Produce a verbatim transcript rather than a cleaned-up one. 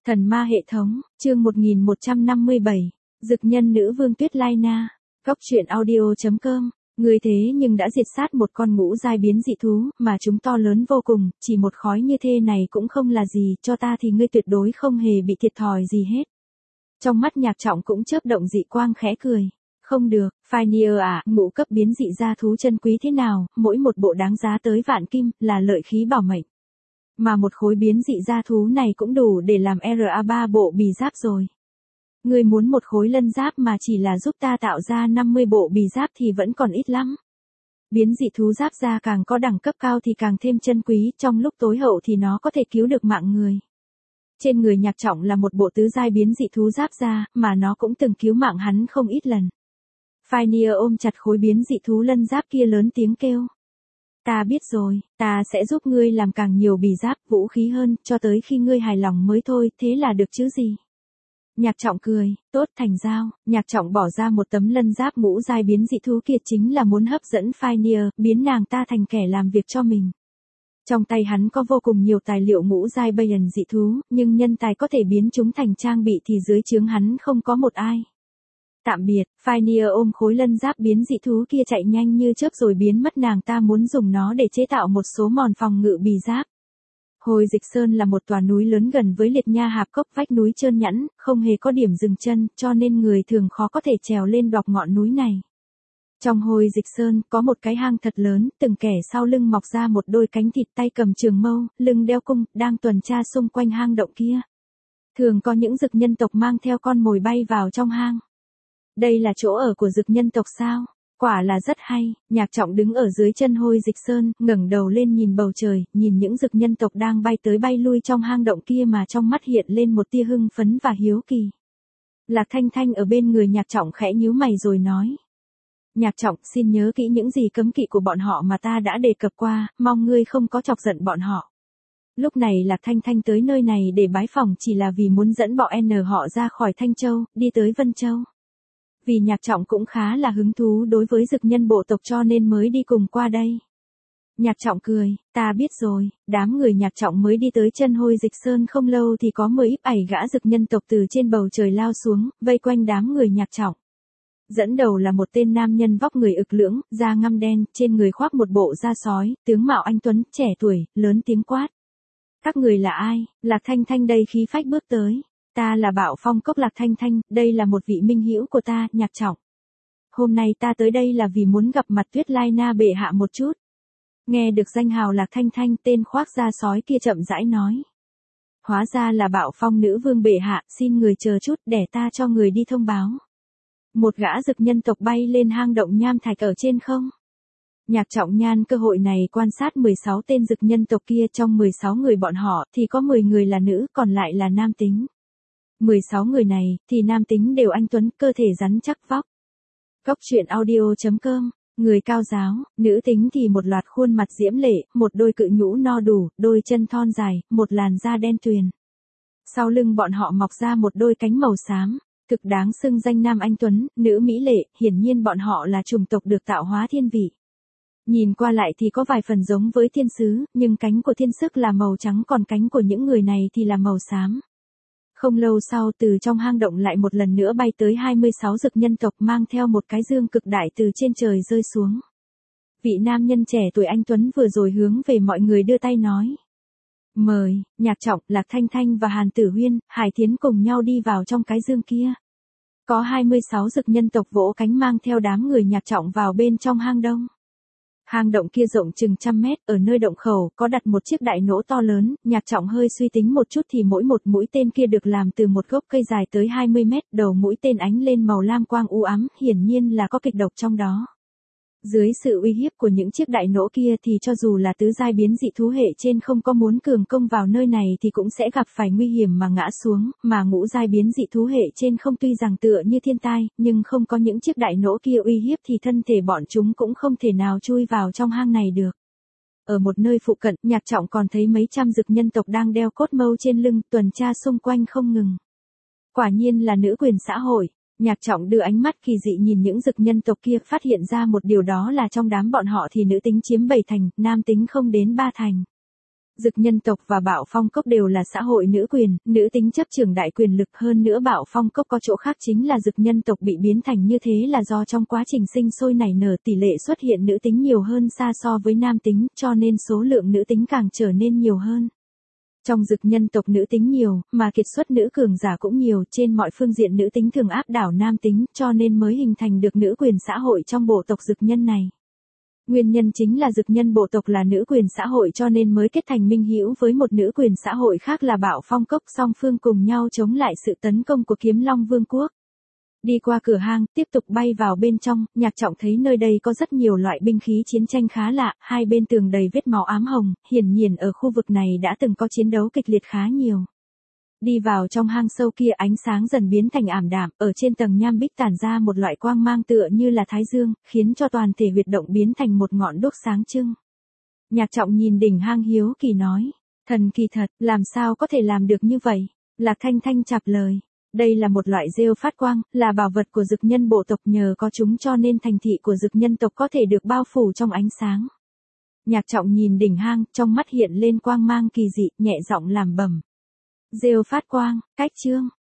Thần ma hệ thống, chương một nghìn một trăm năm mươi bảy, Dực nhân nữ vương Tuyết Lai Na, Góc truyện audio chấm com. Người thế nhưng đã diệt sát một con ngũ giai biến dị thú, mà chúng to lớn vô cùng, chỉ một khói như thế này cũng không là gì, cho ta thì ngươi tuyệt đối không hề bị thiệt thòi gì hết. Trong mắt Nhạc Trọng cũng chớp động dị quang khẽ cười. Không được, Pioneer à, ngũ cấp biến dị gia thú chân quý thế nào, mỗi một bộ đáng giá tới vạn kim, là lợi khí bảo mệnh. Mà một khối biến dị gia thú này cũng đủ để làm R A ba bộ bì giáp rồi. Ngươi muốn một khối lân giáp mà chỉ là giúp ta tạo ra năm mươi bộ bì giáp thì vẫn còn ít lắm. Biến dị thú giáp da càng có đẳng cấp cao thì càng thêm chân quý, trong lúc tối hậu thì nó có thể cứu được mạng người. Trên người Nhạc Trọng là một bộ tứ giai biến dị thú giáp da, mà nó cũng từng cứu mạng hắn không ít lần. Pioneer ôm chặt khối biến dị thú lân giáp kia lớn tiếng kêu. Ta biết rồi, ta sẽ giúp ngươi làm càng nhiều bì giáp, vũ khí hơn, cho tới khi ngươi hài lòng mới thôi, thế là được chứ gì. Nhạc Trọng cười, tốt thành giao, Nhạc Trọng bỏ ra một tấm lân giáp ngũ giai biến dị thú kia chính là muốn hấp dẫn Pioneer, biến nàng ta thành kẻ làm việc cho mình. Trong tay hắn có vô cùng nhiều tài liệu ngũ giai Bayan dị thú, nhưng nhân tài có thể biến chúng thành trang bị thì dưới trướng hắn không có một ai. Tạm biệt, Pioneer ôm khối lân giáp biến dị thú kia chạy nhanh như chớp rồi biến mất, nàng ta muốn dùng nó để chế tạo một số mòn phòng ngự bì giáp. Hồi Dịch Sơn là một tòa núi lớn gần với Liệt Nha Hạp Cốc, vách núi trơn nhẵn, không hề có điểm dừng chân, cho nên người thường khó có thể trèo lên đọc ngọn núi này. Trong Hồi Dịch Sơn có một cái hang thật lớn, từng kẻ sau lưng mọc ra một đôi cánh thịt, tay cầm trường mâu, lưng đeo cung, đang tuần tra xung quanh hang động kia. Thường có những dực nhân tộc mang theo con mồi bay vào trong hang. Đây là chỗ ở của dực nhân tộc sao? Quả là rất hay. Nhạc Trọng đứng ở dưới chân Hôi Dịch Sơn, ngẩng đầu lên nhìn bầu trời, nhìn những dực nhân tộc đang bay tới bay lui trong hang động kia mà trong mắt hiện lên một tia hưng phấn và hiếu kỳ. Lạc Thanh Thanh ở bên người Nhạc Trọng khẽ nhíu mày rồi nói. Nhạc Trọng, xin nhớ kỹ những gì cấm kỵ của bọn họ mà ta đã đề cập qua, mong ngươi không có chọc giận bọn họ. Lúc này Lạc Thanh Thanh tới nơi này để bái phỏng chỉ là vì muốn dẫn bọn N họ ra khỏi Thanh Châu, đi tới Vân Châu. Vì Nhạc Trọng cũng khá là hứng thú đối với dực nhân bộ tộc cho nên mới đi cùng qua đây. Nhạc Trọng cười, ta biết rồi, đám người Nhạc Trọng mới đi tới chân Hôi Dịch Sơn không lâu thì có mười ít ảy gã dực nhân tộc từ trên bầu trời lao xuống, vây quanh đám người Nhạc Trọng. Dẫn đầu là một tên nam nhân vóc người ực lưỡng, da ngăm đen, trên người khoác một bộ da sói, tướng mạo anh tuấn, trẻ tuổi, lớn tiếng quát. Các người là ai? Lạc Thanh Thanh đầy khí phách bước tới. Ta là Bạo Phong Cốc Lạc Thanh Thanh, đây là một vị minh hữu của ta, Nhạc Trọng. Hôm nay ta tới đây là vì muốn gặp mặt Tuyết Lai Na bệ hạ một chút. Nghe được danh hào Lạc Thanh Thanh, tên khoác da sói kia chậm rãi nói. Hóa ra là Bạo Phong nữ vương bệ hạ, xin người chờ chút để ta cho người đi thông báo. Một gã dực nhân tộc bay lên hang động nham thạch ở trên không. Nhạc Trọng nhan cơ hội này quan sát mười sáu tên dực nhân tộc kia, trong mười sáu người bọn họ thì có mười người là nữ, còn lại là nam tính. mười sáu người này thì nam tính đều anh tuấn, cơ thể rắn chắc vóc. Góc truyện audio chấm com, người cao giáo, nữ tính thì một loạt khuôn mặt diễm lệ, một đôi cự nhũ no đủ, đôi chân thon dài, một làn da đen tuyền. Sau lưng bọn họ mọc ra một đôi cánh màu xám. Thực đáng xưng danh nam anh tuấn, nữ mỹ lệ, hiển nhiên bọn họ là chủng tộc được tạo hóa thiên vị. Nhìn qua lại thì có vài phần giống với thiên sứ, nhưng cánh của thiên sứ là màu trắng còn cánh của những người này thì là màu xám. Không lâu sau từ trong hang động lại một lần nữa bay tới hai mươi sáu dực nhân tộc mang theo một cái dương cực đại từ trên trời rơi xuống. Vị nam nhân trẻ tuổi anh tuấn vừa rồi hướng về mọi người đưa tay nói. Mời, Nhạc Trọng, Lạc Thanh Thanh và Hàn Tử Huyên, Hải Thiến cùng nhau đi vào trong cái dương kia. Có hai mươi sáu dực nhân tộc vỗ cánh mang theo đám người Nhạc Trọng vào bên trong hang đông. Hang động kia rộng chừng trăm mét, ở nơi động khẩu có đặt một chiếc đại nỗ to lớn, Nhạc Trọng hơi suy tính một chút thì mỗi một mũi tên kia được làm từ một gốc cây dài tới hai mươi mét, đầu mũi tên ánh lên màu lam quang u ám, hiển nhiên là có kịch độc trong đó. Dưới sự uy hiếp của những chiếc đại nỗ kia thì cho dù là tứ giai biến dị thú hệ trên không có muốn cường công vào nơi này thì cũng sẽ gặp phải nguy hiểm mà ngã xuống, mà ngũ giai biến dị thú hệ trên không tuy rằng tựa như thiên tai, nhưng không có những chiếc đại nỗ kia uy hiếp thì thân thể bọn chúng cũng không thể nào chui vào trong hang này được. Ở một nơi phụ cận, Nhạc Trọng còn thấy mấy trăm dực nhân tộc đang đeo cốt mâu trên lưng, tuần tra xung quanh không ngừng. Quả nhiên là nữ quyền xã hội. Nhạc Trọng đưa ánh mắt kỳ dị nhìn những dực nhân tộc kia, phát hiện ra một điều, đó là trong đám bọn họ thì nữ tính chiếm bảy thành, nam tính không đến ba thành. Dực nhân tộc và Bạo Phong Cốc đều là xã hội nữ quyền, nữ tính chấp trưởng đại quyền lực, hơn nữa Bạo Phong Cốc có chỗ khác chính là dực nhân tộc bị biến thành như thế là do trong quá trình sinh sôi nảy nở tỷ lệ xuất hiện nữ tính nhiều hơn xa so với nam tính, cho nên số lượng nữ tính càng trở nên nhiều hơn. Trong dực nhân tộc nữ tính nhiều, mà kiệt xuất nữ cường giả cũng nhiều, trên mọi phương diện nữ tính thường áp đảo nam tính, cho nên mới hình thành được nữ quyền xã hội trong bộ tộc dực nhân này. Nguyên nhân chính là dực nhân bộ tộc là nữ quyền xã hội cho nên mới kết thành minh hữu với một nữ quyền xã hội khác là Bạo Phong Cốc, song phương cùng nhau chống lại sự tấn công của Kiếm Long Vương quốc. Đi qua cửa hang, tiếp tục bay vào bên trong, Nhạc Trọng thấy nơi đây có rất nhiều loại binh khí chiến tranh khá lạ, hai bên tường đầy vết máu ám hồng, hiển nhiên ở khu vực này đã từng có chiến đấu kịch liệt khá nhiều. Đi vào trong hang sâu kia, ánh sáng dần biến thành ảm đạm, ở trên tầng nham bích tản ra một loại quang mang tựa như là thái dương, khiến cho toàn thể huyệt động biến thành một ngọn đuốc sáng trưng. Nhạc Trọng nhìn đỉnh hang hiếu kỳ nói, thần kỳ thật, làm sao có thể làm được như vậy? Lạc Thanh Thanh chạp lời, đây là một loại rêu phát quang, là bảo vật của dực nhân bộ tộc, nhờ có chúng cho nên thành thị của dực nhân tộc có thể được bao phủ trong ánh sáng. Nhạc Trọng nhìn đỉnh hang, trong mắt hiện lên quang mang kỳ dị, nhẹ giọng làm bẩm. Rêu phát quang, cách chương,